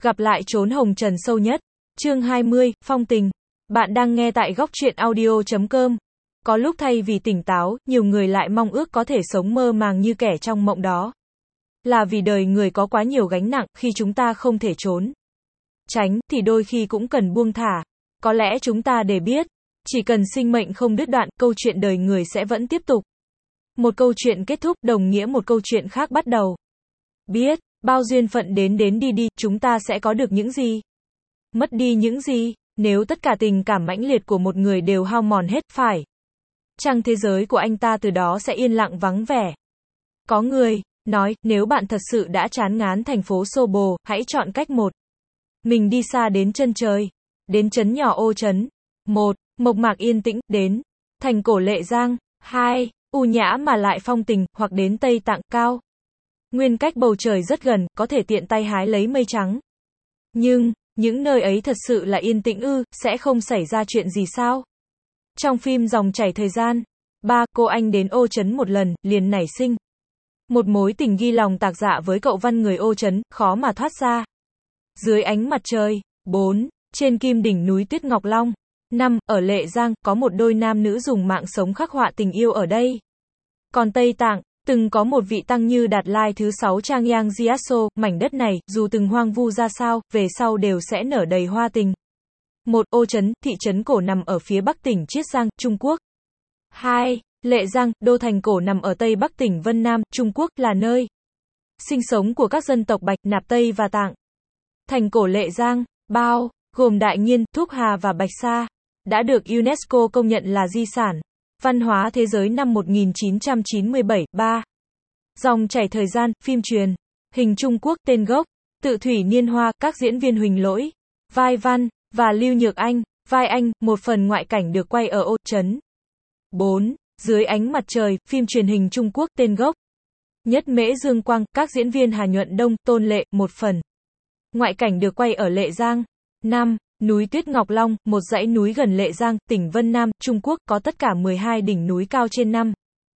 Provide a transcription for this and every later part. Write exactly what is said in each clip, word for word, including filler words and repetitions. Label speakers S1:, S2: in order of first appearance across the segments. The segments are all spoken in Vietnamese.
S1: Gặp lại chốn hồng trần sâu nhất. Chương hai mươi, Phong tình. Bạn đang nghe tại góc truyện audio chấm com. Có lúc thay vì tỉnh táo, nhiều người lại mong ước có thể sống mơ màng như kẻ trong mộng đó. Là vì đời người có quá nhiều gánh nặng, khi chúng ta không thể trốn tránh, thì đôi khi cũng cần buông thả. Có lẽ chúng ta để biết, chỉ cần sinh mệnh không đứt đoạn, câu chuyện đời người sẽ vẫn tiếp tục. Một câu chuyện kết thúc, đồng nghĩa một câu chuyện khác bắt đầu. Biết, bao duyên phận đến đến đi đi, chúng ta sẽ có được những gì? Mất đi những gì? Nếu tất cả tình cảm mãnh liệt của một người đều hao mòn hết, phải chăng thế giới của anh ta từ đó sẽ yên lặng vắng vẻ? Có người nói, nếu bạn thật sự đã chán ngán thành phố xô bồ, hãy chọn cách một. Mình đi xa đến chân trời, đến trấn nhỏ Ô Trấn. Một, mộc mạc yên tĩnh, đến thành cổ Lệ Giang. Hai, u nhã mà lại phong tình, hoặc đến Tây Tạng, cao nguyên cách bầu trời rất gần, có thể tiện tay hái lấy mây trắng. Nhưng, những nơi ấy thật sự là yên tĩnh ư, sẽ không xảy ra chuyện gì sao? Trong phim Dòng chảy thời gian, ba, cô anh đến Ô Trấn một lần, liền nảy sinh một mối tình ghi lòng tạc dạ với cậu văn người Ô Trấn, khó mà thoát ra. Dưới ánh mặt trời. Bốn, trên kim đỉnh núi Tuyết Ngọc Long. Năm, ở Lệ Giang, có một đôi nam nữ dùng mạng sống khắc họa tình yêu ở đây. Còn Tây Tạng, từng có một vị tăng như Đạt Lai thứ sáu Trang Yang Gyatso, mảnh đất này, dù từng hoang vu ra sao, về sau đều sẽ nở đầy hoa tình. Một, Ô Trấn, thị trấn cổ nằm ở phía bắc tỉnh Chiết Giang, Trung Quốc. Hai, Lệ Giang, đô thành cổ nằm ở tây bắc tỉnh Vân Nam, Trung Quốc, là nơi sinh sống của các dân tộc Bạch, Nạp Tây và Tạng. Thành cổ Lệ Giang, bao gồm Đại Nghiên, Thúc Hà và Bạch Sa, đã được UNESCO công nhận là di sản văn hóa thế giới năm một nghìn chín trăm chín mươi bảy. Ba. Dòng chảy thời gian, phim truyền hình Trung Quốc, tên gốc Tự Thủy Niên Hoa, các diễn viên Huỳnh Lỗi, vai Văn, và Lưu Nhược Anh, vai Anh, một phần ngoại cảnh được quay ở Ô Trấn. Bốn. Dưới ánh mặt trời, phim truyền hình Trung Quốc, tên gốc Nhất Mễ Dương Quang, các diễn viên Hà Nhuận Đông, Tôn Lệ, một phần ngoại cảnh được quay ở Lệ Giang. Năm. Núi Tuyết Ngọc Long, một dãy núi gần Lệ Giang, tỉnh Vân Nam, Trung Quốc, có tất cả mười hai đỉnh núi cao trên năm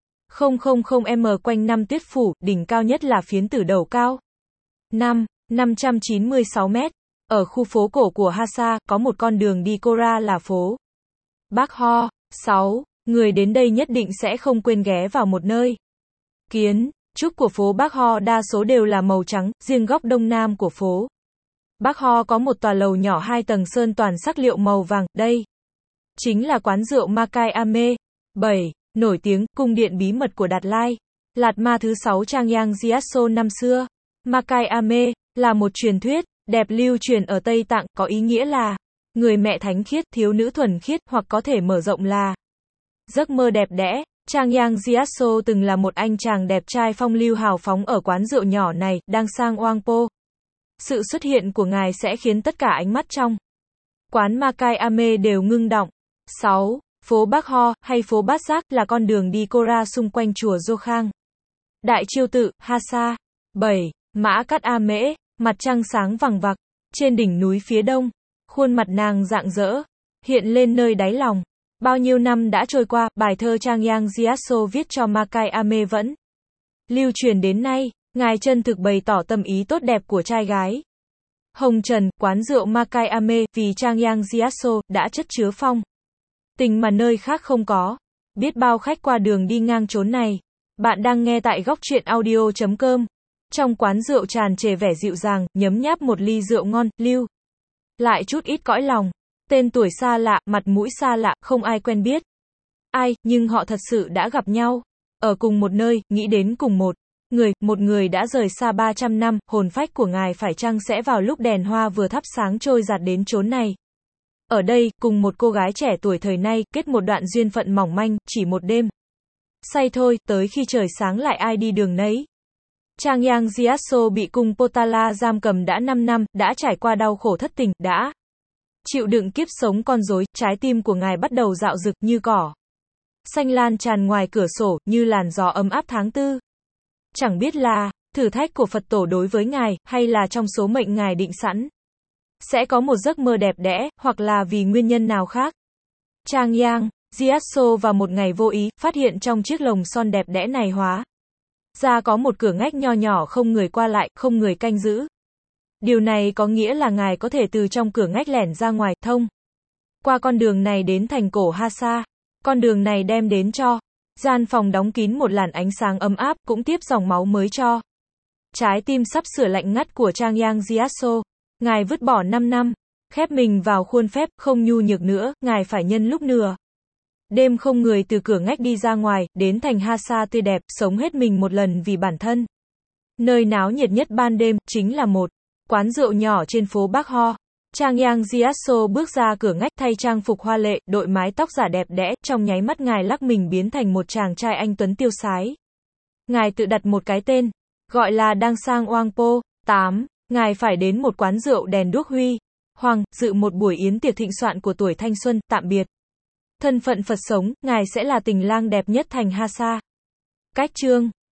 S1: nghìn mét quanh năm tuyết phủ, đỉnh cao nhất là Phiến Tử Đầu cao năm nghìn năm trăm chín mươi sáu mét. Ở khu phố cổ của Hasa, có một con đường đi Kora là phố Bắc Ho. Sáu. Người đến đây nhất định sẽ không quên ghé vào một nơi. Kiến trúc của phố Bắc Ho đa số đều là màu trắng, riêng góc đông nam của phố Bắc Ho có một tòa lầu nhỏ hai tầng sơn toàn sắc liệu màu vàng, đây chính là quán rượu Makai Ame. Bảy. Nổi tiếng, cung điện bí mật của Đạt Lai, Lạt Ma thứ sáu Trang Yang Gyatso năm xưa. Makai Ame là một truyền thuyết đẹp lưu truyền ở Tây Tạng, có ý nghĩa là người mẹ thánh khiết, thiếu nữ thuần khiết, hoặc có thể mở rộng là giấc mơ đẹp đẽ. Trang Yang Gyatso từng là một anh chàng đẹp trai phong lưu hào phóng ở quán rượu nhỏ này, đang sang Oangpo. Sự xuất hiện của ngài sẽ khiến tất cả ánh mắt trong quán Makai Ame đều ngưng động. Sáu. Phố Bắc Ho, hay phố Bát Giác, là con đường đi Kora xung quanh chùa Dô Khang, Đại Chiêu Tự, Hasa. Bảy. Mã Cát A Mễ, mặt trăng sáng vằng vặc trên đỉnh núi phía đông, khuôn mặt nàng rạng rỡ hiện lên nơi đáy lòng. Bao nhiêu năm đã trôi qua, bài thơ Trang Yang Gyatso viết cho Makai Ame vẫn lưu truyền đến nay. Ngài chân thực bày tỏ tâm ý tốt đẹp của trai gái. Hồng trần, quán rượu Makai Ame, vì Trang Yang Gyatso, đã chất chứa phong tình mà nơi khác không có. Biết bao khách qua đường đi ngang chốn này. Bạn đang nghe tại góc truyện audio chấm com. Trong quán rượu tràn trề vẻ dịu dàng, nhấm nháp một ly rượu ngon, lưu lại chút ít cõi lòng. Tên tuổi xa lạ, mặt mũi xa lạ, không ai quen biết ai, nhưng họ thật sự đã gặp nhau ở cùng một nơi, nghĩ đến cùng một người, một người đã rời xa ba trăm năm, hồn phách của ngài phải chăng sẽ vào lúc đèn hoa vừa thắp sáng trôi giạt đến chốn này. Ở đây, cùng một cô gái trẻ tuổi thời nay, kết một đoạn duyên phận mỏng manh, chỉ một đêm say thôi, tới khi trời sáng lại ai đi đường nấy. Trang Yang Gyatso bị cung Potala giam cầm đã năm năm, đã trải qua đau khổ thất tình, đã chịu đựng kiếp sống con rối, trái tim của ngài bắt đầu dạo rực như cỏ xanh lan tràn ngoài cửa sổ, như làn gió ấm áp tháng tư. Chẳng biết là thử thách của Phật tổ đối với ngài, hay là trong số mệnh ngài định sẵn sẽ có một giấc mơ đẹp đẽ, hoặc là vì nguyên nhân nào khác. Trang Yang Gyatso vào một ngày vô ý, phát hiện trong chiếc lồng son đẹp đẽ này hóa ra có một cửa ngách nho nhỏ không người qua lại, không người canh giữ. Điều này có nghĩa là ngài có thể từ trong cửa ngách lẻn ra ngoài, thông qua con đường này đến thành cổ Hasa. Con đường này đem đến cho gian phòng đóng kín một làn ánh sáng ấm áp, cũng tiếp dòng máu mới cho trái tim sắp sửa lạnh ngắt của Trang Yang Jiaso. Ngài vứt bỏ năm năm, khép mình vào khuôn phép, không nhu nhược nữa, ngài phải nhân lúc nửa đêm không người từ cửa ngách đi ra ngoài, đến thành Hasa tươi đẹp, sống hết mình một lần vì bản thân. Nơi náo nhiệt nhất ban đêm, chính là một quán rượu nhỏ trên phố Bắc Ho. Trang Yang Jiaso bước ra cửa ngách thay trang phục hoa lệ, đội mái tóc giả đẹp đẽ, trong nháy mắt ngài lắc mình biến thành một chàng trai anh tuấn tiêu sái. Ngài tự đặt một cái tên, gọi là Đang Sang Oang Po. tám. Ngài phải đến một quán rượu đèn đuốc huy hoàng, dự một buổi yến tiệc thịnh soạn của tuổi thanh xuân, tạm biệt thân phận Phật sống, ngài sẽ là tình lang đẹp nhất thành Hasa. Cách chương